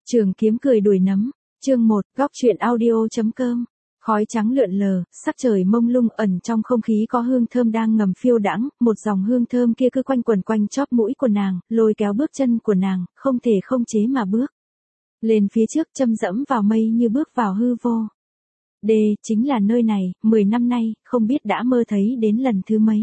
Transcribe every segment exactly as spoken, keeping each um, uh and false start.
Trường kiếm cười đuổi nấm, chương một, góc truyện audio.com. Khói trắng lượn lờ, sắc trời mông lung, ẩn trong không khí có hương thơm đang ngầm phiêu đãng, một dòng hương thơm kia cứ quanh quẩn quanh chóp mũi của nàng, lôi kéo bước chân của nàng, không thể không chế mà bước lên phía trước, châm dẫm vào mây như bước vào hư vô. Đê, chính là nơi này, mười năm nay, không biết đã mơ thấy đến lần thứ mấy.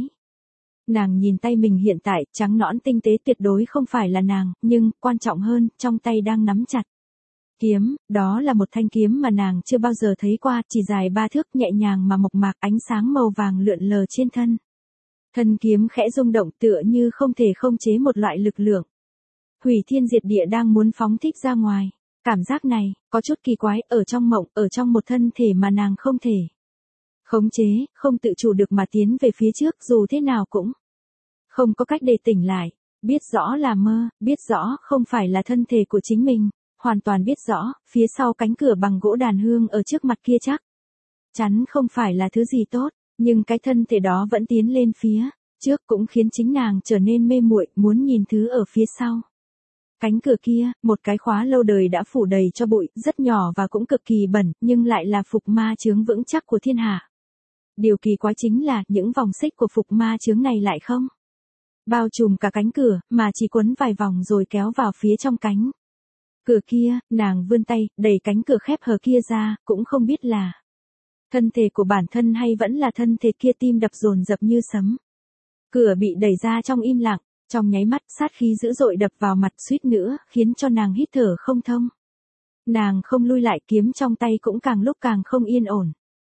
Nàng nhìn tay mình hiện tại, trắng nõn tinh tế tuyệt đối không phải là nàng, nhưng, quan trọng hơn, trong tay đang nắm chặt kiếm, đó là một thanh kiếm mà nàng chưa bao giờ thấy qua, chỉ dài ba thước, nhẹ nhàng mà mộc mạc, ánh sáng màu vàng lượn lờ trên thân. Thân kiếm khẽ rung động, tựa như không thể không chế một loại lực lượng hủy thiên diệt địa đang muốn phóng thích ra ngoài. Cảm giác này, có chút kỳ quái, ở trong mộng, ở trong một thân thể mà nàng không thể khống chế, không tự chủ được mà tiến về phía trước, dù thế nào cũng không có cách để tỉnh lại. Biết rõ là mơ, biết rõ không phải là thân thể của chính mình, hoàn toàn biết rõ, phía sau cánh cửa bằng gỗ đàn hương ở trước mặt kia chắc chắn không phải là thứ gì tốt, nhưng cái thân thể đó vẫn tiến lên phía trước, cũng khiến chính nàng trở nên mê muội, muốn nhìn thứ ở phía sau. Cánh cửa kia, một cái khóa lâu đời đã phủ đầy cho bụi, rất nhỏ và cũng cực kỳ bẩn, nhưng lại là phục ma chướng vững chắc của thiên hạ. Điều kỳ quái chính là, những vòng xích của phục ma chướng này lại không bao trùm cả cánh cửa, mà chỉ quấn vài vòng rồi kéo vào phía trong cánh cửa kia. Nàng vươn tay, đẩy cánh cửa khép hờ kia ra, cũng không biết là thân thể của bản thân hay vẫn là thân thể kia. Tim đập dồn dập như sấm. Cửa bị đẩy ra trong im lặng, trong nháy mắt sát khí dữ dội đập vào mặt, suýt nữa khiến cho nàng hít thở không thông. Nàng không lui lại, kiếm trong tay cũng càng lúc càng không yên ổn.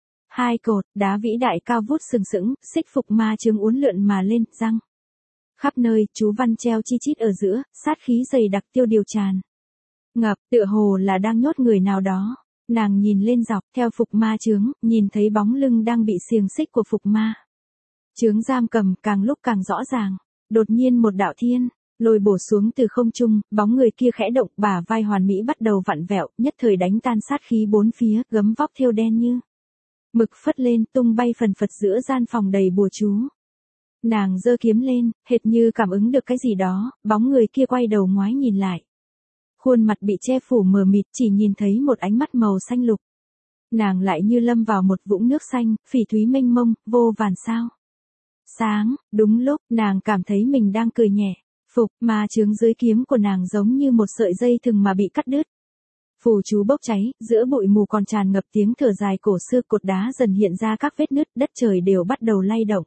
Hai cột đá vĩ đại cao vút sừng sững, xích phục ma chướng uốn lượn mà lên, răng khắp nơi, chú văn treo chi chít ở giữa, sát khí dày đặc tiêu điều tràn ngập, tựa hồ là đang nhốt người nào đó. Nàng nhìn lên dọc theo phục ma chướng, nhìn thấy bóng lưng đang bị xiềng xích của phục ma chướng giam cầm, càng lúc càng rõ ràng. Đột nhiên một đạo thiên lôi bổ xuống từ không trung, bóng người kia khẽ động, bả vai hoàn mỹ bắt đầu vặn vẹo, nhất thời đánh tan sát khí bốn phía, gấm vóc thêu đen như mực phất lên, tung bay phần phật giữa gian phòng đầy bùa chú. Nàng giơ kiếm lên, hệt như cảm ứng được cái gì đó, bóng người kia quay đầu ngoái nhìn lại. Khuôn mặt bị che phủ mờ mịt, chỉ nhìn thấy một ánh mắt màu xanh lục. Nàng lại như lâm vào một vũng nước xanh, phỉ thúy mênh mông, vô vàn sao sáng. Đúng lúc, nàng cảm thấy mình đang cười nhẹ. Phục ma chướng dưới kiếm của nàng giống như một sợi dây thừng mà bị cắt đứt. Phù chú bốc cháy, giữa bụi mù còn tràn ngập tiếng thở dài cổ xưa, cột đá dần hiện ra các vết nứt, đất trời đều bắt đầu lay động.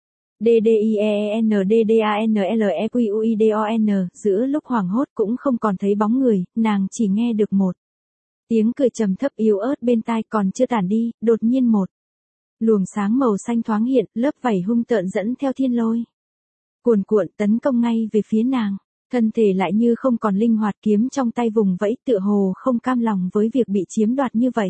D D I E N D D A N L E Q U I D O N, giữa lúc hoảng hốt cũng không còn thấy bóng người, nàng chỉ nghe được một tiếng cười trầm thấp yếu ớt bên tai. Còn chưa tản đi, đột nhiên một luồng sáng màu xanh thoáng hiện, lớp vảy hung tợn dẫn theo thiên lôi cuồn cuộn tấn công ngay về phía nàng. Thân thể lại như không còn linh hoạt, kiếm trong tay vùng vẫy, tựa hồ không cam lòng với việc bị chiếm đoạt như vậy.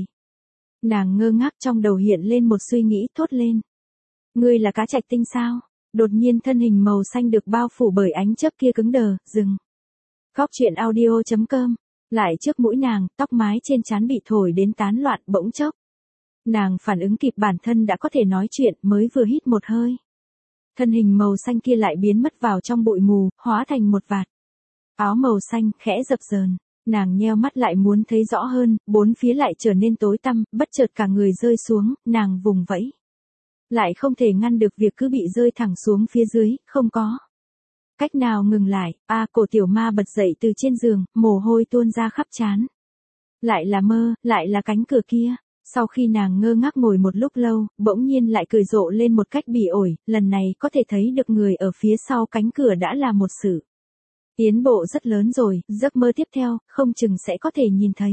Nàng ngơ ngác, trong đầu hiện lên một suy nghĩ, thốt lên: ngươi là cá trạch tinh sao? Đột nhiên thân hình màu xanh được bao phủ bởi ánh chớp kia cứng đờ, dừng. Góc truyện audio.com. Lại trước mũi nàng, tóc mái trên trán bị thổi đến tán loạn, bỗng chốc. Nàng phản ứng kịp, bản thân đã có thể nói chuyện, mới vừa hít một hơi. Thân hình màu xanh kia lại biến mất vào trong bụi mù, hóa thành một vạt áo màu xanh, khẽ dập dờn. Nàng nheo mắt lại muốn thấy rõ hơn, bốn phía lại trở nên tối tăm, bất chợt cả người rơi xuống, nàng vùng vẫy. Lại không thể ngăn được việc cứ bị rơi thẳng xuống phía dưới, không có cách nào ngừng lại. A à, cổ tiểu ma bật dậy từ trên giường, mồ hôi tuôn ra khắp trán. Lại là mơ, lại là cánh cửa kia. Sau khi nàng ngơ ngác ngồi một lúc lâu, bỗng nhiên lại cười rộ lên một cách bỉ ổi, lần này có thể thấy được người ở phía sau cánh cửa đã là một sự tiến bộ rất lớn rồi. Giấc mơ tiếp theo, không chừng sẽ có thể nhìn thấy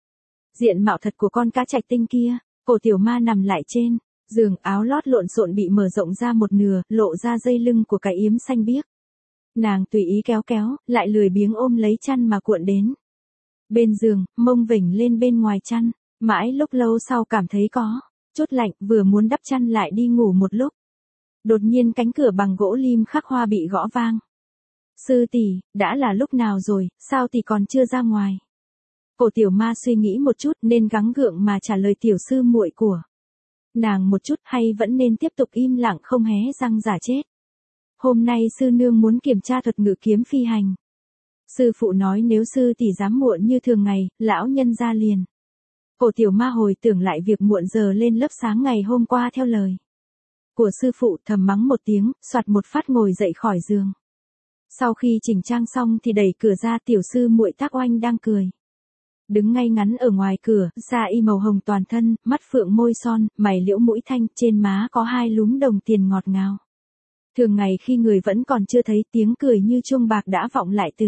diện mạo thật của con cá trạch tinh kia. Cổ tiểu ma nằm lại trên giường, áo lót lộn xộn bị mở rộng ra một nửa, lộ ra dây lưng của cái yếm xanh biếc. Nàng tùy ý kéo kéo, lại lười biếng ôm lấy chăn mà cuộn đến bên giường, mông vểnh lên bên ngoài chăn. Mãi lúc lâu sau cảm thấy có chút lạnh, vừa muốn đắp chăn lại đi ngủ một lúc. Đột nhiên cánh cửa bằng gỗ lim khắc hoa bị gõ vang. Sư tỷ, đã là lúc nào rồi, sao tỷ còn chưa ra ngoài? Cổ tiểu ma suy nghĩ một chút, nên gắng gượng mà trả lời tiểu sư muội của nàng một chút, hay vẫn nên tiếp tục im lặng không hé răng giả chết. Hôm nay sư nương muốn kiểm tra thuật ngự kiếm phi hành. Sư phụ nói nếu sư tỷ dám muộn như thường ngày, lão nhân ra liền. Cổ tiểu ma hồi tưởng lại việc muộn giờ lên lớp sáng ngày hôm qua theo lời của sư phụ, thầm mắng một tiếng, soạt một phát ngồi dậy khỏi giường. Sau khi chỉnh trang xong thì đẩy cửa ra, tiểu sư muội Tác Oanh đang cười. Đứng ngay ngắn ở ngoài cửa, da y màu hồng toàn thân, mắt phượng môi son, mày liễu mũi thanh, trên má có hai lúm đồng tiền ngọt ngào. Thường ngày khi người vẫn còn chưa thấy, tiếng cười như chuông bạc đã vọng lại từ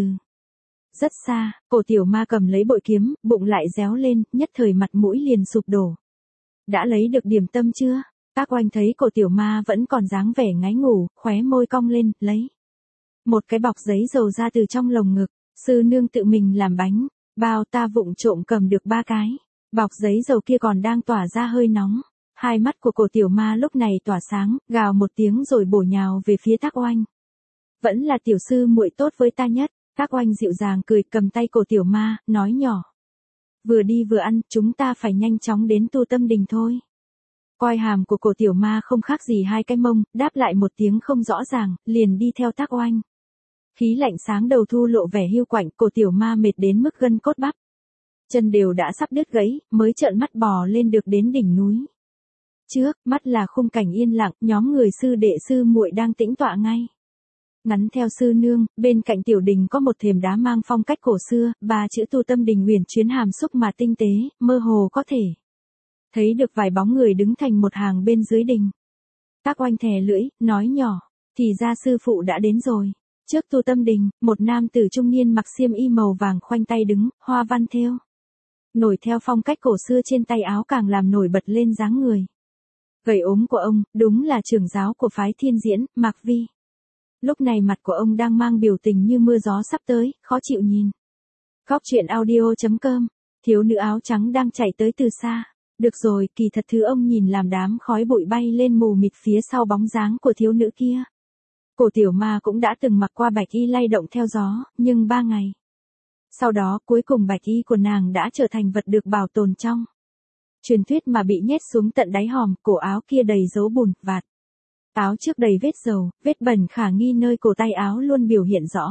rất xa. Cổ tiểu ma cầm lấy bội kiếm, bụng lại réo lên, nhất thời mặt mũi liền sụp đổ. Đã lấy được điểm tâm chưa? Tác Oanh thấy cổ tiểu ma vẫn còn dáng vẻ ngái ngủ, khóe môi cong lên, lấy một cái bọc giấy dầu ra từ trong lồng ngực. Sư nương tự mình làm bánh, bao ta vụng trộm cầm được ba cái. Bọc giấy dầu kia còn đang tỏa ra hơi nóng. Hai mắt của cổ tiểu ma lúc này tỏa sáng, gào một tiếng rồi bổ nhào về phía Tác Oanh. Vẫn là tiểu sư muội tốt với ta nhất. Tác Oanh dịu dàng cười, cầm tay cổ tiểu ma, nói nhỏ. Vừa đi vừa ăn, chúng ta phải nhanh chóng đến Tu Tâm Đình thôi. Coi hàm của cổ tiểu ma không khác gì hai cái mông, đáp lại một tiếng không rõ ràng, liền đi theo Tác Oanh. Khí lạnh sáng đầu thu lộ vẻ hiu quạnh, cổ tiểu ma mệt đến mức gân cốt bắp. Chân đều đã sắp đứt gãy, mới trợn mắt bò lên được đến đỉnh núi. Trước mắt là khung cảnh yên lặng, nhóm người sư đệ sư muội đang tĩnh tọa ngay. Ngắn theo sư nương, bên cạnh tiểu đình có một thềm đá mang phong cách cổ xưa, ba chữ Tu Tâm Đình uyển chuyến hàm xúc mà tinh tế, mơ hồ có thể thấy được vài bóng người đứng thành một hàng bên dưới đình. Tác Oanh thè lưỡi, nói nhỏ, thì ra sư phụ đã đến rồi. Trước Tu Tâm Đình, một nam tử trung niên mặc xiêm y màu vàng khoanh tay đứng, hoa văn thêu nổi theo phong cách cổ xưa trên tay áo càng làm nổi bật lên dáng người gầy ốm của ông, đúng là trưởng giáo của phái Thiên Diễn, Mạc Vi. Lúc này mặt của ông đang mang biểu tình như mưa gió sắp tới, khó chịu nhìn. Góc truyện audio chấm com, thiếu nữ áo trắng đang chạy tới từ xa. Được rồi, kỳ thật thứ ông nhìn làm đám khói bụi bay lên mù mịt phía sau bóng dáng của thiếu nữ kia. Cổ tiểu ma cũng đã từng mặc qua bạch y lay động theo gió, nhưng ba ngày sau đó cuối cùng bạch y của nàng đã trở thành vật được bảo tồn trong truyền thuyết mà bị nhét xuống tận đáy hòm. Cổ áo kia đầy dấu bùn, vạt áo trước đầy vết dầu, vết bẩn khả nghi nơi cổ tay áo luôn biểu hiện rõ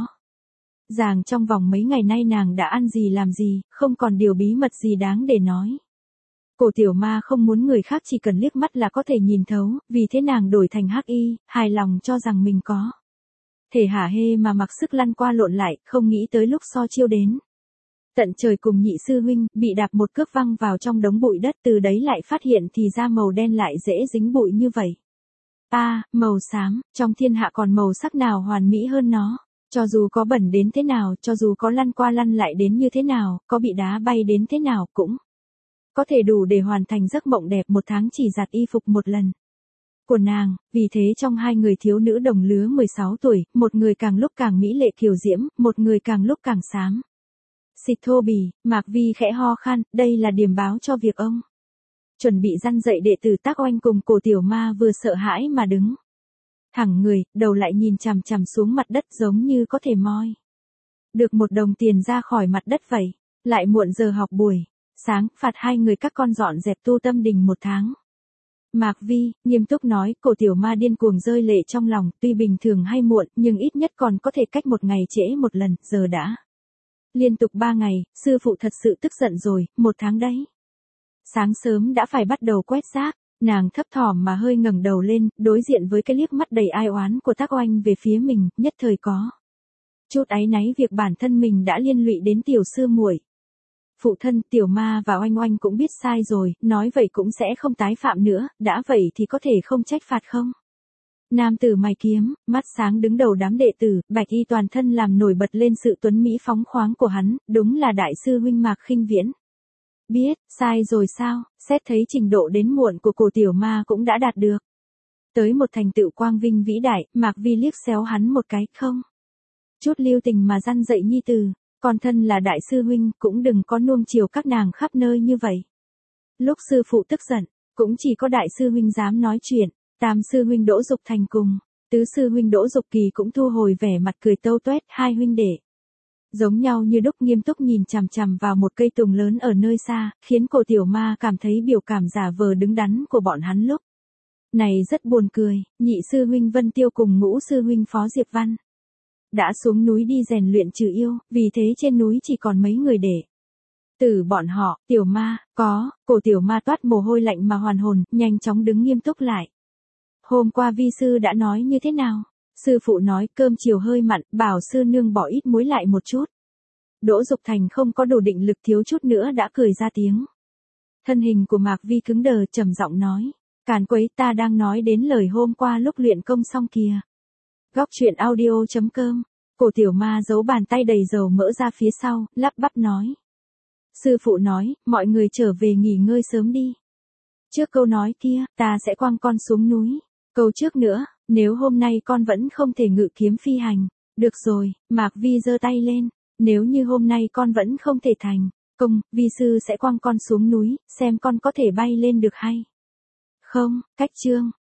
ràng. Trong vòng mấy ngày nay nàng đã ăn gì làm gì, không còn điều bí mật gì đáng để nói. Cổ tiểu ma không muốn người khác chỉ cần liếc mắt là có thể nhìn thấu, vì thế nàng đổi thành hắc y, hài lòng cho rằng mình có thể hả hê mà mặc sức lăn qua lộn lại, không nghĩ tới lúc so chiêu đến tận trời cùng nhị sư huynh, bị đạp một cước văng vào trong đống bụi đất, từ đấy lại phát hiện thì ra màu đen lại dễ dính bụi như vậy. A, à, màu xám, trong thiên hạ còn màu sắc nào hoàn mỹ hơn nó. Cho dù có bẩn đến thế nào, cho dù có lăn qua lăn lại đến như thế nào, có bị đá bay đến thế nào cũng có thể đủ để hoàn thành giấc mộng đẹp một tháng chỉ giặt y phục một lần của nàng. Vì thế trong hai người thiếu nữ đồng lứa mười sáu tuổi, một người càng lúc càng mỹ lệ kiều diễm, một người càng lúc càng xám xịt thô bì. Mạc Vi khẽ ho khan, đây là điểm báo cho việc ông chuẩn bị răn dạy đệ tử Tác Oanh cùng cổ tiểu ma vừa sợ hãi mà đứng thẳng người, đầu lại nhìn chằm chằm xuống mặt đất giống như có thể moi được một đồng tiền ra khỏi mặt đất vậy. Lại muộn giờ học buổi sáng, phạt hai người các con dọn dẹp Tu Tâm Đình một tháng. Mạc Vi nghiêm túc nói. Cổ tiểu ma điên cuồng rơi lệ trong lòng, tuy bình thường hay muộn, nhưng ít nhất còn có thể cách một ngày trễ một lần, giờ đã liên tục ba ngày, sư phụ thật sự tức giận rồi, một tháng đấy. Sáng sớm đã phải bắt đầu quét rác, nàng thấp thỏm mà hơi ngẩng đầu lên, đối diện với cái liếc mắt đầy ai oán của Tác Oanh về phía mình, nhất thời có chút áy náy việc bản thân mình đã liên lụy đến tiểu sư muội. Phụ thân, tiểu ma và Oanh Oanh cũng biết sai rồi, nói vậy cũng sẽ không tái phạm nữa, đã vậy thì có thể không trách phạt không? Nam tử mày kiếm, mắt sáng đứng đầu đám đệ tử, bạch y toàn thân làm nổi bật lên sự tuấn mỹ phóng khoáng của hắn, đúng là đại sư huynh Mạc Khinh Viễn. Biết, sai rồi sao, xét thấy trình độ đến muộn của cổ tiểu ma cũng đã đạt được tới một thành tựu quang vinh vĩ đại. Mạc Vi liếc xéo hắn một cái, không chút lưu tình mà răn dạy nhi tử, con thân là đại sư huynh, cũng đừng có nuông chiều các nàng khắp nơi như vậy. Lúc sư phụ tức giận, cũng chỉ có đại sư huynh dám nói chuyện. Tam sư huynh Đỗ Dục Thành cùng tứ sư huynh Đỗ Dục Kỳ cũng thu hồi vẻ mặt cười tâu tuét. Hai huynh đệ giống nhau như đúc nghiêm túc nhìn chằm chằm vào một cây tùng lớn ở nơi xa, khiến cổ tiểu ma cảm thấy biểu cảm giả vờ đứng đắn của bọn hắn lúc này rất buồn cười. Nhị sư huynh Vân Tiêu cùng ngũ sư huynh Phó Diệp Văn đã xuống núi đi rèn luyện trừ yêu, vì thế trên núi chỉ còn mấy người để tử bọn họ. Tiểu ma, có, cổ tiểu ma toát mồ hôi lạnh mà hoàn hồn, nhanh chóng đứng nghiêm túc lại. Hôm qua vi sư đã nói như thế nào? Sư phụ nói cơm chiều hơi mặn, bảo sư nương bỏ ít muối lại một chút. Đỗ Dục Thành không có đủ định lực, thiếu chút nữa đã cười ra tiếng. Thân hình của Mạc Vi cứng đờ, trầm giọng nói. Càn quấy, ta đang nói đến lời hôm qua lúc luyện công xong kìa. Góc truyện audio chấm com. Cổ tiểu ma giấu bàn tay đầy dầu mỡ ra phía sau, lắp bắp nói. Sư phụ nói, mọi người trở về nghỉ ngơi sớm đi. Trước câu nói kia, ta sẽ quăng con xuống núi. Câu trước nữa, nếu hôm nay con vẫn không thể ngự kiếm phi hành. Được rồi, Mạc Vi giơ tay lên. Nếu như hôm nay con vẫn không thể thành công, vi sư sẽ quăng con xuống núi, xem con có thể bay lên được hay không. Cách chương.